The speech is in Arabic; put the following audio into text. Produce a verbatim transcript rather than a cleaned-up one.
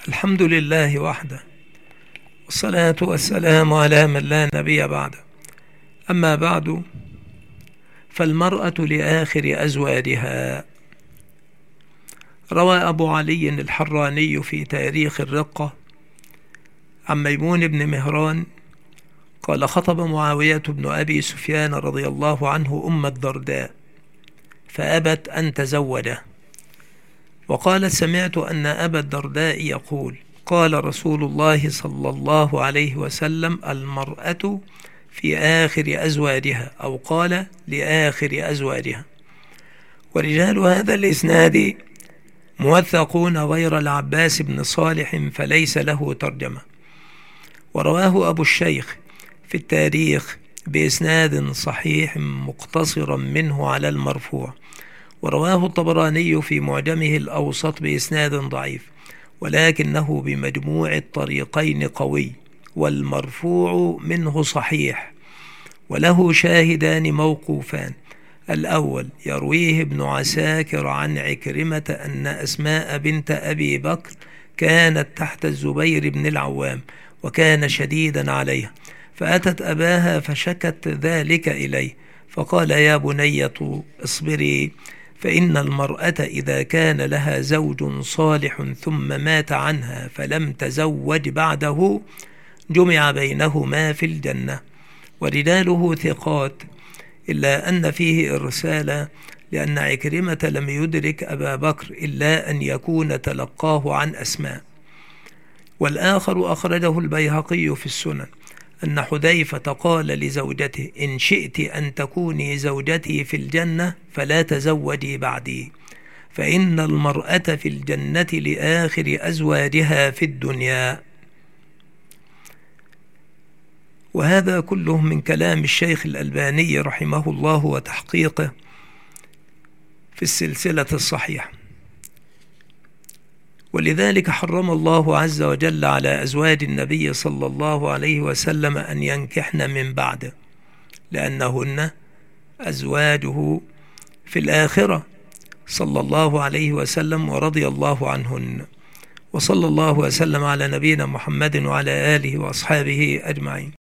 الحمد لله وحده، والصلاة والسلام على من لا نبي بعده. أما بعد، فالمرأة لآخر أزواجها. روى أبو علي الحراني في تاريخ الرقة عن ميمون بن مهران قال: خطب معاوية بن أبي سفيان رضي الله عنه أم الدرداء فأبت أن تزوجه، وقالت: سمعت أن أبا الدرداء يقول: قال رسول الله صلى الله عليه وسلم: المرأة في آخر أزواجها، أو قال: لآخر أزواجها. ورجال هذا الإسناد موثقون غير العباس بن صالح فليس له ترجمة. ورواه أبو الشيخ في التاريخ بإسناد صحيح مقتصرا منه على المرفوع، ورواه الطبراني في معجمه الأوسط بإسناد ضعيف، ولكنه بمجموع الطريقين قوي، والمرفوع منه صحيح، وله شاهدان موقوفان. الأول يرويه ابن عساكر عن عكرمة أن أسماء بنت أبي بكر كانت تحت الزبير بن العوام، وكان شديدا عليها، فأتت أباها فشكت ذلك إليه، فقال: يا بنية اصبري، فإن المرأة إذا كان لها زوج صالح ثم مات عنها فلم تزوج بعده جمع بينهما في الجنة. ورجاله ثقات، إلا أن فيه إرسالا، لأن عكرمة لم يدرك أبا بكر إلا أن يكون تلقاه عن أسماء. والآخر أخرجه البيهقي في السنن أن حذيفة قال لزوجته: إن شئت أن تكوني زوجتي في الجنة فلا تزوجي بعدي، فإن المرأة في الجنة لآخر أزواجها في الدنيا. وهذا كله من كلام الشيخ الألباني رحمه الله وتحقيقه في السلسلة الصحيحة. ولذلك حرم الله عز وجل على أزواج النبي صلى الله عليه وسلم أن ينكحن من بعده، لأنهن أزواجه في الآخرة صلى الله عليه وسلم ورضي الله عنهن. وصلى الله وسلم على نبينا محمد وعلى آله وأصحابه أجمعين.